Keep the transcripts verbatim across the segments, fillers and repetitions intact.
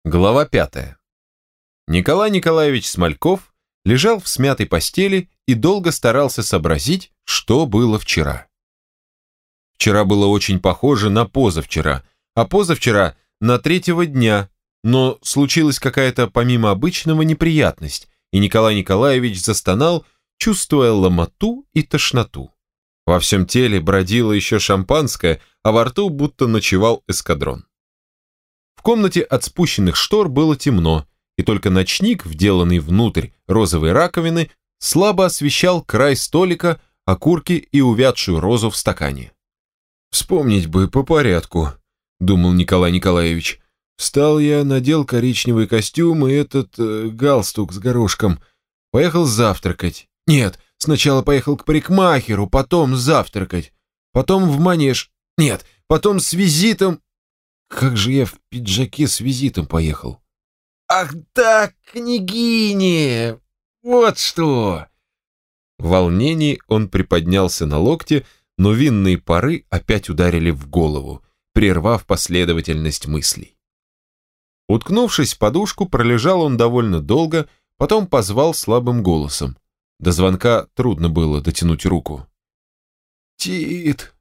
Глава пятая. Николай Николаевич Смольков лежал в смятой постели и долго старался сообразить, что было вчера. Вчера было очень похоже на позавчера, а позавчера на третьего дня, но случилась какая-то помимо обычного неприятность, и Николай Николаевич застонал, чувствуя ломоту и тошноту. Во всем теле бродило еще шампанское, а во рту будто ночевал эскадрон. В комнате от спущенных штор было темно, и только ночник, вделанный внутрь розовой раковины, слабо освещал край столика, окурки и увядшую розу в стакане. «Вспомнить бы по порядку», — думал Николай Николаевич. «Встал я, надел коричневый костюм и этот э, галстук с горошком. Поехал завтракать. Нет, сначала поехал к парикмахеру, потом завтракать. Потом в манеж. Нет, потом с визитом. Как же я в пиджаке с визитом поехал? Ах да, княгине! Вот что!» В волнении он приподнялся на локте, но винные пары опять ударили в голову, прервав последовательность мыслей. Уткнувшись в подушку, пролежал он довольно долго, потом позвал слабым голосом. До звонка трудно было дотянуть руку. «Тит!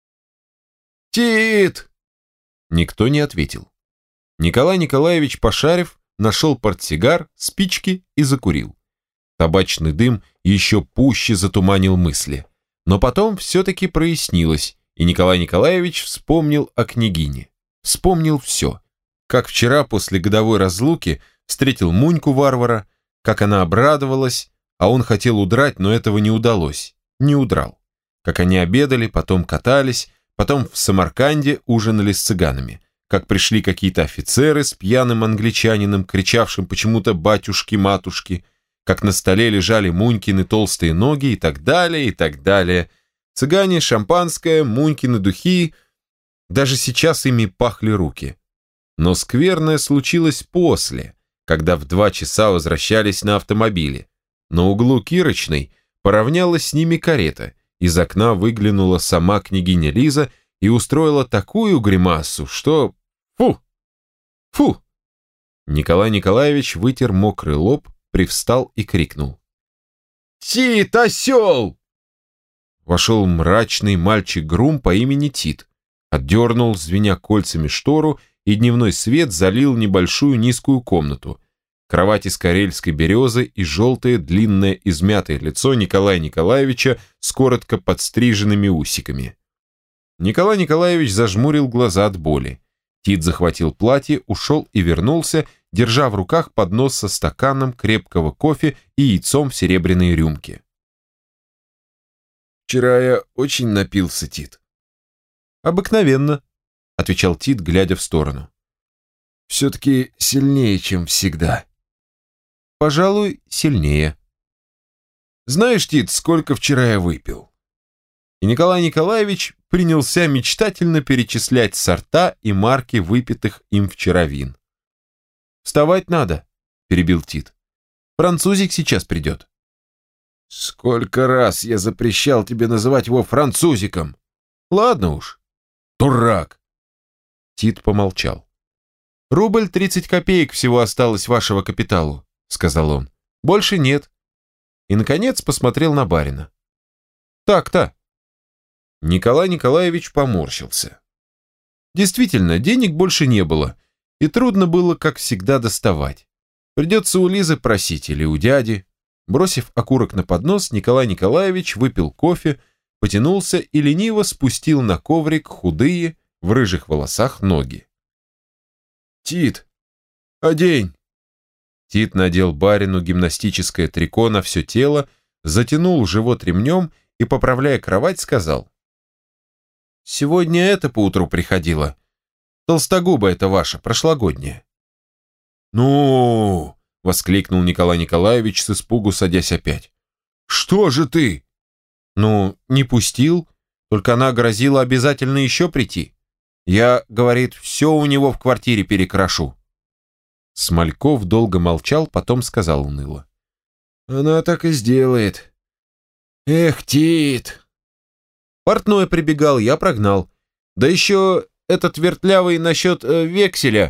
Тит!» Никто не ответил. Николай Николаевич, пошарив, нашел портсигар, спички и закурил. Табачный дым еще пуще затуманил мысли. Но потом все-таки прояснилось, и Николай Николаевич вспомнил о княгине. Вспомнил все. Как вчера после годовой разлуки встретил Муньку-варвара, как она обрадовалась, а он хотел удрать, но этого не удалось. Не удрал. Как они обедали, потом катались, потом в Самарканде ужинали с цыганами, как пришли какие-то офицеры с пьяным англичанином, кричавшим почему-то «батюшки-матушки», как на столе лежали Мунькины толстые ноги и так далее, и так далее. Цыгане, шампанское, Мунькины духи, даже сейчас ими пахли руки. Но скверное случилось после, когда в два часа возвращались на автомобиле. На углу Кирочной поравнялась с ними карета, из окна выглянула сама княгиня Лиза и устроила такую гримасу, что... Фу! Фу! Николай Николаевич вытер мокрый лоб, привстал и крикнул. «Тит, осел!» Вошел мрачный мальчик-грум по имени Тит, отдернул, звеня кольцами, штору, и дневной свет залил небольшую низкую комнату. Кровать из карельской березы и желтое длинное измятое лицо Николая Николаевича с коротко подстриженными усиками. Николай Николаевич зажмурил глаза от боли. Тит захватил платье, ушел и вернулся, держа в руках поднос со стаканом крепкого кофе и яйцом в серебряной рюмке. «Вчера я очень напился, Тит». «Обыкновенно», — отвечал Тит, глядя в сторону. «Все-таки сильнее, чем всегда». «Пожалуй, сильнее». «Знаешь, Тит, сколько вчера я выпил?» И Николай Николаевич принялся мечтательно перечислять сорта и марки выпитых им вчера вин. «Вставать надо», — перебил Тит. «Французик сейчас придет». «Сколько раз я запрещал тебе называть его французиком!» «Ладно уж». «Дурак!» Тит помолчал. «Рубль тридцать копеек всего осталось вашего капиталу», — сказал он. «Больше нет». И, наконец, посмотрел на барина. «Так-то». Николай Николаевич поморщился. Действительно, денег больше не было, и трудно было, как всегда, доставать. Придется у Лизы просить или у дяди. Бросив окурок на поднос, Николай Николаевич выпил кофе, потянулся и лениво спустил на коврик худые, в рыжих волосах ноги. «Тит, одень!» Тит надел барину гимнастическое трико на все тело, затянул живот ремнем и, поправляя кровать, сказал: «Сегодня это поутру приходило. Толстогуба это ваша, прошлогодняя». «Ну!» — воскликнул Николай Николаевич с испугу, садясь опять. «Что же ты?» «Ну, не пустил, только она грозила обязательно еще прийти. Я, говорит, все у него в квартире перекрашу». Смольков долго молчал, потом сказал уныло: «Она так и сделает. Эх, Тит!» Портной прибегал, я прогнал. Да еще этот вертлявый насчет э, векселя.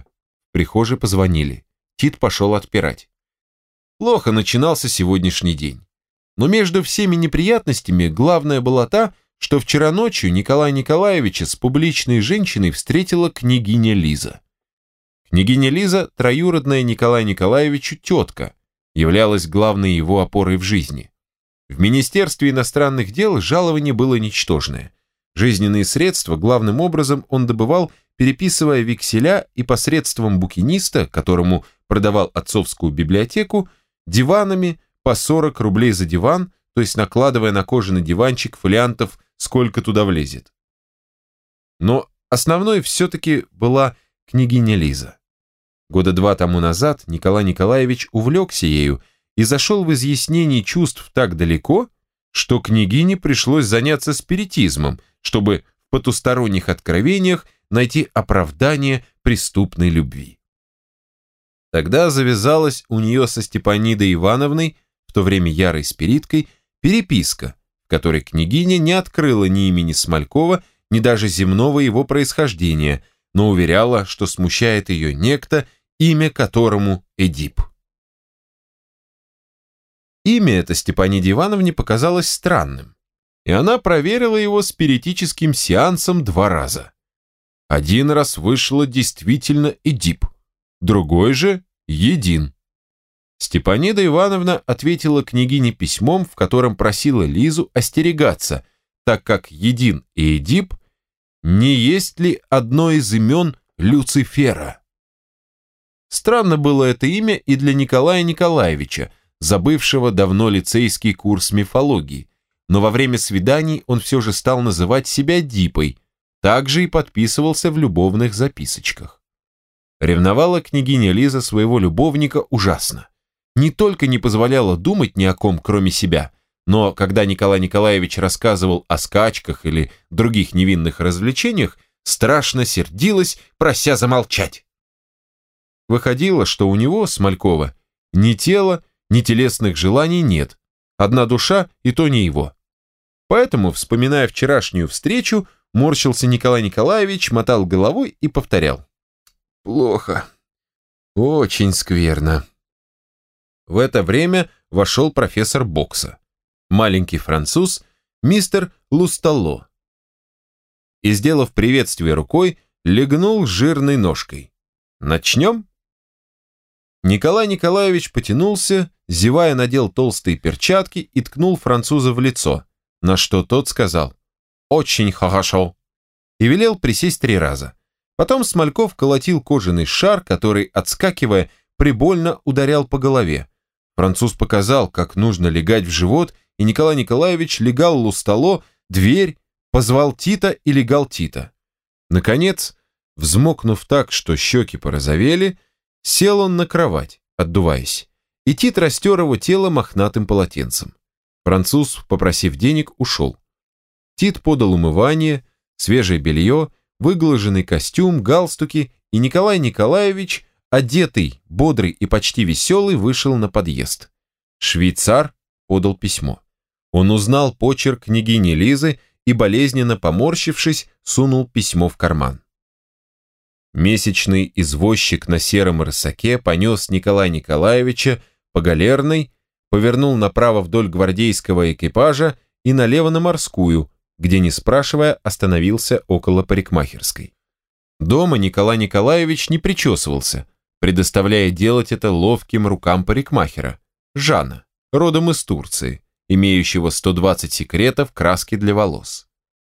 в прихожей позвонили. Тит пошел отпирать. Плохо начинался сегодняшний день. Но между всеми неприятностями главная была та, что вчера ночью Николая Николаевича с публичной женщиной встретила княгиня Лиза. Княгиня Лиза, троюродная Николаю Николаевичу тетка, являлась главной его опорой в жизни. В Министерстве иностранных дел жалование было ничтожное. Жизненные средства главным образом он добывал, переписывая векселя и посредством букиниста, которому продавал отцовскую библиотеку, диванами по сорок рублей за диван, то есть накладывая на кожаный диванчик фолиантов, сколько туда влезет. Но основной все-таки была княгиня Лиза. Года два тому назад Николай Николаевич увлекся ею и зашел в изъяснении чувств так далеко, что княгине пришлось заняться спиритизмом, чтобы в потусторонних откровениях найти оправдание преступной любви. Тогда завязалась у нее со Степанидой Ивановной, в то время ярой спириткой, переписка, в которой княгиня не открыла ни имени Смолькова, ни даже земного его происхождения, но уверяла, что смущает ее некто, имя которому Эдип. Имя это Степаниде Ивановне показалось странным, и она проверила его спиритическим сеансом два раза. Один раз вышло действительно Эдип, другой же Един. Степанида Ивановна ответила княгине письмом, в котором просила Лизу остерегаться, так как Един и Эдип не есть ли одно из имен Люцифера. Странно было это имя и для Николая Николаевича, забывшего давно лицейский курс мифологии, но во время свиданий он все же стал называть себя Дипой, также и подписывался в любовных записочках. Ревновала княгиня Лиза своего любовника ужасно. Не только не позволяла думать ни о ком, кроме себя, но когда Николай Николаевич рассказывал о скачках или других невинных развлечениях, страшно сердилась, прося замолчать. Выходило, что у него, Смолькова, ни тела, ни телесных желаний нет, одна душа, и то не его. Поэтому, вспоминая вчерашнюю встречу, морщился Николай Николаевич, мотал головой и повторял: «Плохо, очень скверно». В это время вошел профессор бокса, маленький француз, мистер Лустало, и, сделав приветствие рукой, легнул жирной ножкой. «Начнем?» Николай Николаевич потянулся, зевая, надел толстые перчатки и ткнул француза в лицо, на что тот сказал «Очень хорошо» и велел присесть три раза. Потом Смольков колотил кожаный шар, который, отскакивая, прибольно ударял по голове. Француз показал, как нужно легать в живот, и Николай Николаевич легал Лустало, дверь, позвал Тита и легал Тита. Наконец, взмокнув так, что щеки порозовели, сел он на кровать, отдуваясь, и Тит растер его тело мохнатым полотенцем. Француз, попросив денег, ушел. Тит подал умывание, свежее белье, выглаженный костюм, галстуки, и Николай Николаевич, одетый, бодрый и почти веселый, вышел на подъезд. Швейцар подал письмо. Он узнал почерк княгини Лизы и, болезненно поморщившись, сунул письмо в карман. Месячный извозчик на сером рысаке понес Николая Николаевича по Галерной, повернул направо вдоль гвардейского экипажа и налево на Морскую, где, не спрашивая, остановился около парикмахерской. Дома Николай Николаевич не причесывался, предоставляя делать это ловким рукам парикмахера, Жана, родом из Турции, имеющего сто двадцать секретов краски для волос.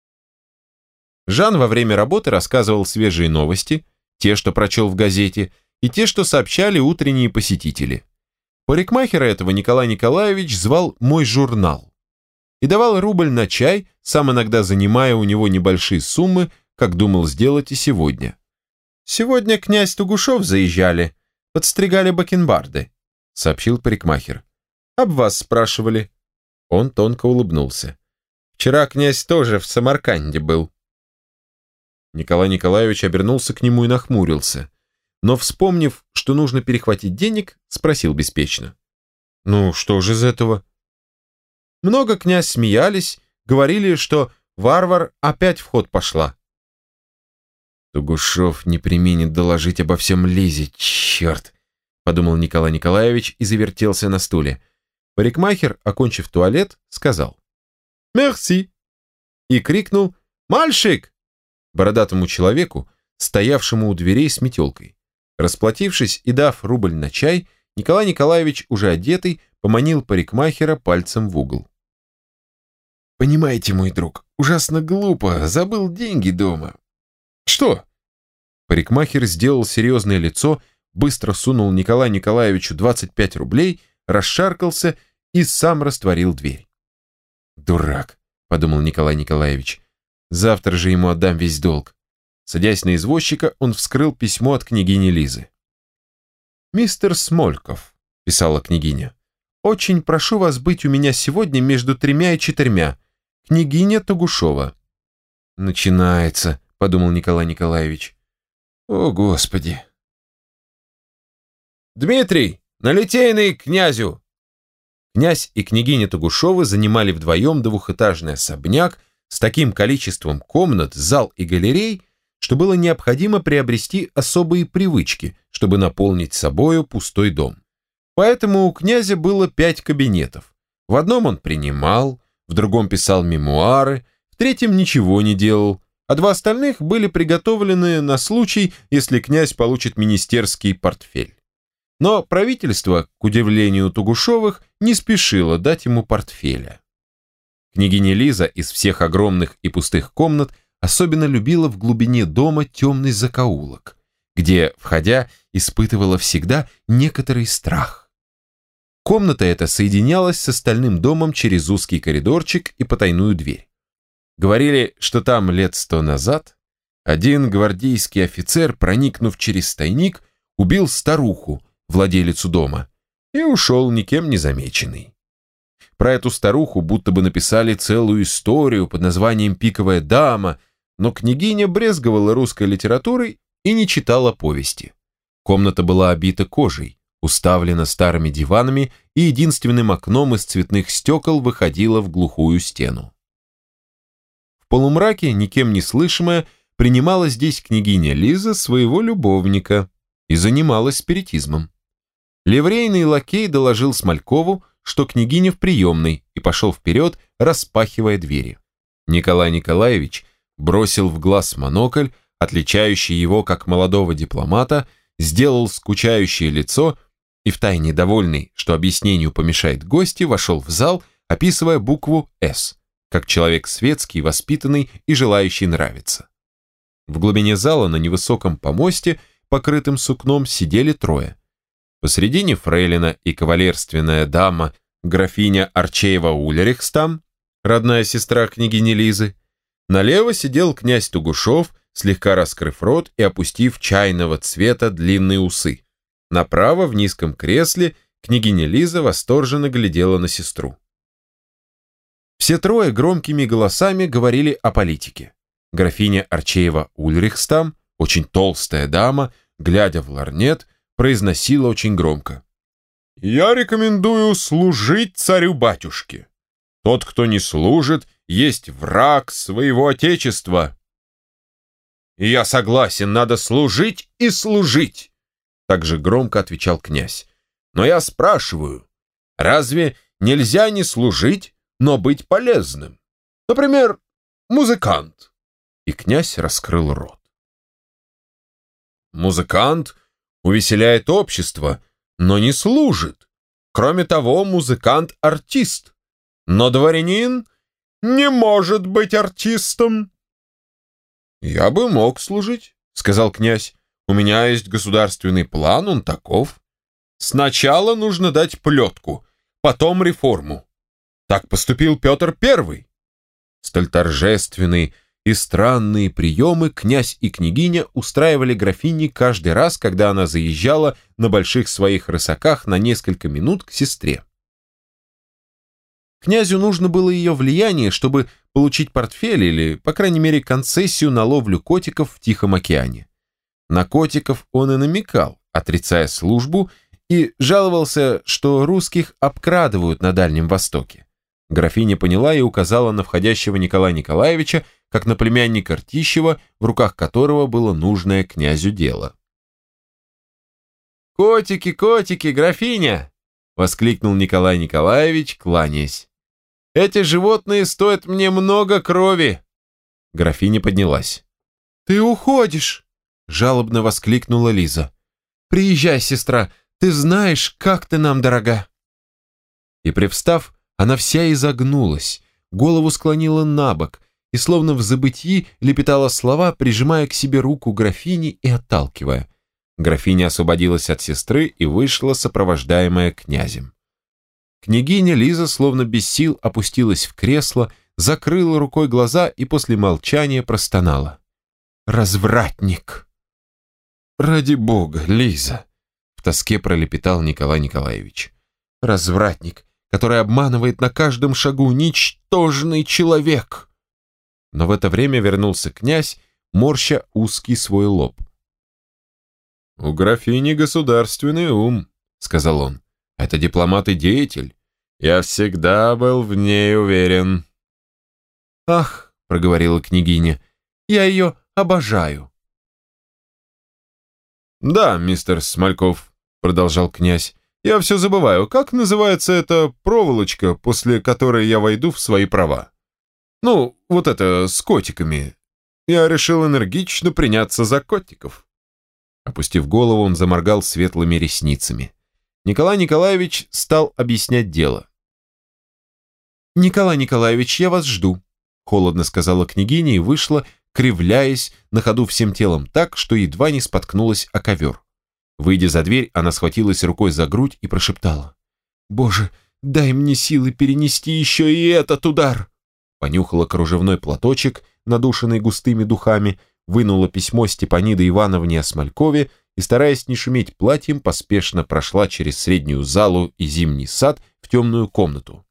Жан во время работы рассказывал свежие новости, те, что прочел в газете, и те, что сообщали утренние посетители. Парикмахера этого Николай Николаевич звал «Мой журнал» и давал рубль на чай, сам иногда занимая у него небольшие суммы, как думал сделать и сегодня. «Сегодня князь Тугушев заезжали, подстригали бакенбарды», — сообщил парикмахер. «Об вас спрашивали». Он тонко улыбнулся. «Вчера князь тоже в Самарканде был». Николай Николаевич обернулся к нему и нахмурился, но, вспомнив, что нужно перехватить денег, спросил беспечно: «Ну, что же из этого?» Много, князь, смеялись, говорили, что варвар опять в ход пошла. Тугушев не преминет доложить обо всем Лизе, черт, подумал Николай Николаевич и завертелся на стуле. Парикмахер, окончив туалет, сказал «Мерси» и крикнул «Мальчик!» бородатому человеку, стоявшему у дверей с метелкой. Расплатившись и дав рубль на чай, Николай Николаевич, уже одетый, поманил парикмахера пальцем в угол. «Понимаете, мой друг, ужасно глупо, забыл деньги дома». «Что?» Парикмахер сделал серьезное лицо, быстро сунул Николаю Николаевичу двадцать пять рублей, расшаркался и сам растворил дверь. «Дурак», — подумал Николай Николаевич, — «завтра же ему отдам весь долг». Садясь на извозчика, он вскрыл письмо от княгини Лизы. «Мистер Смольков», — писала княгиня, — «очень прошу вас быть у меня сегодня между тремя и четырьмя. Княгиня Тугушева». «Начинается», — подумал Николай Николаевич. «О, Господи!» «Дмитрий, на Литейный к князю!» Князь и княгиня Тугушевы занимали вдвоем двухэтажный особняк с таким количеством комнат, зал и галерей, что было необходимо приобрести особые привычки, чтобы наполнить собою пустой дом. Поэтому у князя было пять кабинетов. В одном он принимал, в другом писал мемуары, в третьем ничего не делал, а два остальных были приготовлены на случай, если князь получит министерский портфель. Но правительство, к удивлению Тугушевых, не спешило дать ему портфеля. Княгиня Лиза из всех огромных и пустых комнат особенно любила в глубине дома темный закоулок, где, входя, испытывала всегда некоторый страх. Комната эта соединялась с остальным домом через узкий коридорчик и потайную дверь. Говорили, что там лет сто назад один гвардейский офицер, проникнув через тайник, убил старуху, владелицу дома, и ушел никем не замеченный. Про эту старуху будто бы написали целую историю под названием «Пиковая дама», но княгиня брезговала русской литературой и не читала повести. Комната была обита кожей, уставлена старыми диванами и единственным окном из цветных стекол выходила в глухую стену. В полумраке, никем не слышимая, принимала здесь княгиня Лиза своего любовника и занималась спиритизмом. Ливрейный лакей доложил Смолькову, что княгиня в приемной, и пошел вперед, распахивая двери. Николай Николаевич бросил в глаз монокль, отличающий его как молодого дипломата, сделал скучающее лицо и, втайне довольный, что объяснению помешает гости, вошел в зал, описывая букву «С», как человек светский, воспитанный и желающий нравиться. В глубине зала на невысоком помосте, покрытым сукном, сидели трое. Посредине фрейлина и кавалерственная дама, графиня Арчеева-Ульрихстам, родная сестра княгини Лизы. Налево сидел князь Тугушев, слегка раскрыв рот и опустив чайного цвета длинные усы. Направо, в низком кресле, княгиня Лиза восторженно глядела на сестру. Все трое громкими голосами говорили о политике. Графиня Арчеева-Ульрихстам, очень толстая дама, глядя в лорнет, произносила очень громко: «Я рекомендую служить царю-батюшке. Тот, кто не служит, есть враг своего отечества». «И я согласен, надо служить и служить», — также громко отвечал князь. «Но я спрашиваю, разве нельзя не служить, но быть полезным? Например, музыкант». И князь раскрыл рот. «Музыкант увеселяет общество, но не служит. Кроме того, музыкант — артист. Но дворянин не может быть артистом». «Я бы мог служить», — сказал князь. «У меня есть государственный план, он таков. Сначала нужно дать плетку, потом реформу. Так поступил Петр Первый». Столь торжественные и странные приемы князь и княгиня устраивали графине каждый раз, когда она заезжала на больших своих рысаках на несколько минут к сестре. Князю нужно было ее влияние, чтобы получить портфель или, по крайней мере, концессию на ловлю котиков в Тихом океане. На котиков он и намекал, отрицая службу, и жаловался, что русских обкрадывают на Дальнем Востоке. Графиня поняла и указала на входящего Николая Николаевича, как на племянника Ртищева, в руках которого было нужное князю дело. «Котики, котики, графиня!» — воскликнул Николай Николаевич, кланяясь. «Эти животные стоят мне много крови!» Графиня поднялась. «Ты уходишь!» — жалобно воскликнула Лиза. «Приезжай, сестра, ты знаешь, как ты нам дорога!» И привстав, она вся изогнулась, голову склонила на бок и, словно в забытии, лепетала слова, прижимая к себе руку графини и отталкивая. Графиня освободилась от сестры и вышла, сопровождаемая князем. Княгиня Лиза, словно без сил, опустилась в кресло, закрыла рукой глаза и после молчания простонала. «Развратник!» «Ради бога, Лиза!» — в тоске пролепетал Николай Николаевич. «Развратник, который обманывает на каждом шагу, ничтожный человек!» Но в это время вернулся князь, морща узкий свой лоб. «У графини государственный ум», — сказал он. «Это дипломат и деятель. Я всегда был в ней уверен». «Ах», — проговорила княгиня, — «я ее обожаю». «Да, мистер Смольков», — продолжал князь, — «я все забываю, как называется эта проволочка, после которой я войду в свои права? Ну, вот это с котиками. Я решил энергично приняться за котиков». Опустив голову, он заморгал светлыми ресницами. Николай Николаевич стал объяснять дело. «Николай Николаевич, я вас жду», — холодно сказала княгиня и вышла, кривляясь на ходу всем телом так, что едва не споткнулась о ковер. Выйдя за дверь, она схватилась рукой за грудь и прошептала. «Боже, дай мне силы перенести еще и этот удар!» Понюхала кружевной платочек, надушенный густыми духами, вынула письмо Степаниды Ивановне о Смолькове и, стараясь не шуметь платьем, поспешно прошла через среднюю залу и зимний сад в темную комнату.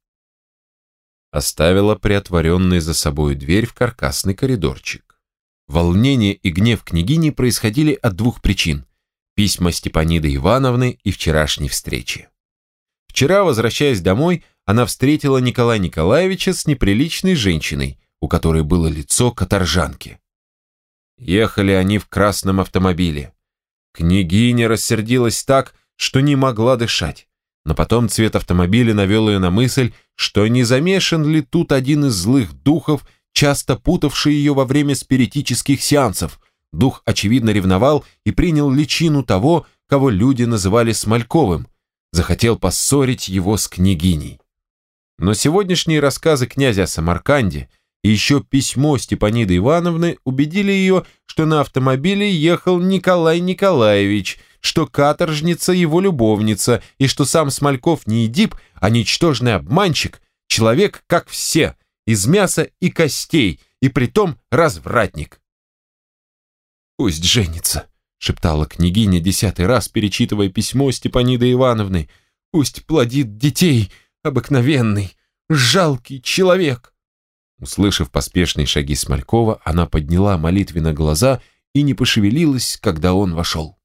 Оставила приотворенной за собой дверь в каркасный коридорчик. Волнение и гнев княгини происходили от двух причин: письма Степаниды Ивановны и вчерашней встречи. Вчера, возвращаясь домой, она встретила Николая Николаевича с неприличной женщиной, у которой было лицо каторжанки. Ехали они в красном автомобиле. Княгиня рассердилась так, что не могла дышать, но потом цвет автомобиля навел ее на мысль, что не замешан ли тут один из злых духов, часто путавший ее во время спиритических сеансов. Дух, очевидно, ревновал и принял личину того, кого люди называли Смольковым, захотел поссорить его с княгиней. Но сегодняшние рассказы князя о Самарканде и еще письмо Степаниды Ивановны убедили ее, что на автомобиле ехал Николай Николаевич, что каторжница его любовница, и что сам Смольков не Эдип, а ничтожный обманщик, человек, как все, из мяса и костей, и притом развратник. «Пусть женится», — шептала княгиня десятый раз, перечитывая письмо Степаниды Ивановны. «Пусть плодит детей, обыкновенный, жалкий человек». Услышав поспешные шаги Смолькова, она подняла молитвенно глаза и не пошевелилась, когда он вошел.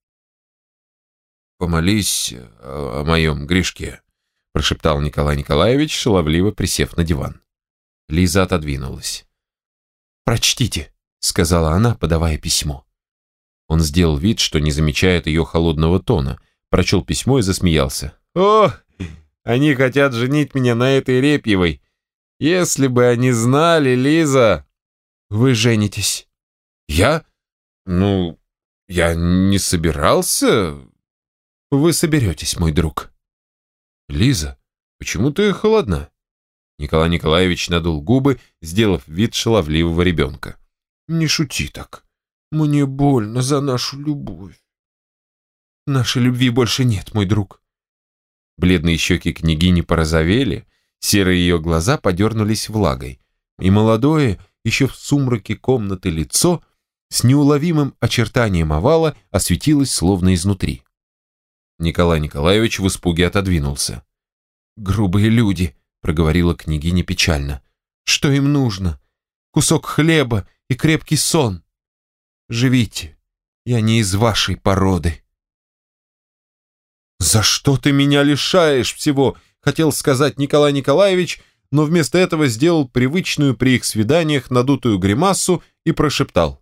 «Помолись о моем грешке», — прошептал Николай Николаевич, шаловливо присев на диван. Лиза отодвинулась. «Прочтите», — сказала она, подавая письмо. Он сделал вид, что не замечает ее холодного тона, прочел письмо и засмеялся. «О, они хотят женить меня на этой Репьевой. Если бы они знали, Лиза...» «Вы женитесь». «Я? Ну, я не собирался...» «Вы соберетесь, мой друг». «Лиза, почему ты холодна?» Николай Николаевич надул губы, сделав вид шаловливого ребенка. «Не шути так. Мне больно за нашу любовь». «Нашей любви больше нет, мой друг». Бледные щеки княгини порозовели, серые ее глаза подернулись влагой, и молодое, еще в сумраке комнаты лицо с неуловимым очертанием овала осветилось словно изнутри. Николай Николаевич в испуге отодвинулся. «Грубые люди», — проговорила княгиня печально. «Что им нужно? Кусок хлеба и крепкий сон. Живите, я не из вашей породы». «За что ты меня лишаешь всего?» — хотел сказать Николай Николаевич, но вместо этого сделал привычную при их свиданиях надутую гримасу и прошептал: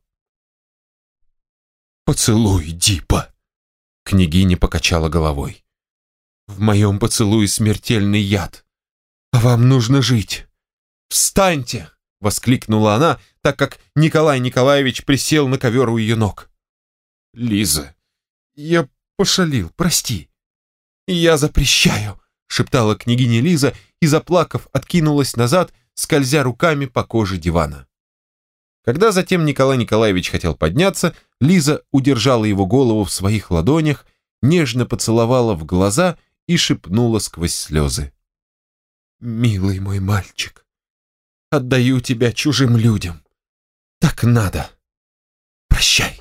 «Поцелуй, Дипа!» Княгиня покачала головой. «В моем поцелуе смертельный яд, а вам нужно жить. Встаньте!» — воскликнула она, так как Николай Николаевич присел на ковер у ее ног. «Лиза, я пошалил, прости». «Я запрещаю», — шептала княгиня Лиза и, заплакав, откинулась назад, скользя руками по коже дивана. Когда затем Николай Николаевич хотел подняться, Лиза удержала его голову в своих ладонях, нежно поцеловала в глаза и шепнула сквозь слезы: «Милый мой мальчик, отдаю тебя чужим людям. Так надо. Прощай».